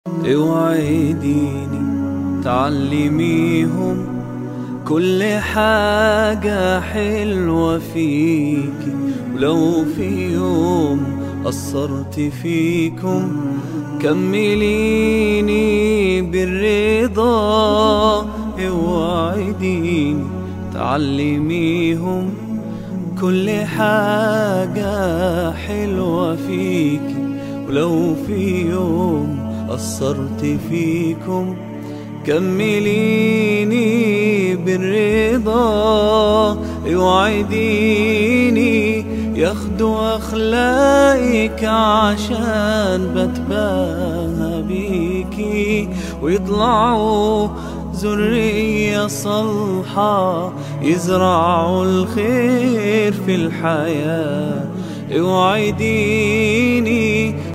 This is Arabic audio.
اوعديني تعلميهم كل حاجة حلوة فيكي، ولو في يوم قصرت فيكم كمليني بالرضا. اوعديني تعلميهم كل حاجة حلوة فيكي، ولو في يوم قصرت فيكم كمليني بالرضا. اوعديني ياخدوا اخلاقك عشان بتباهى بيكي، ويطلعوا ذرية صالحة يزرعوا الخير في الحياة. اوعديني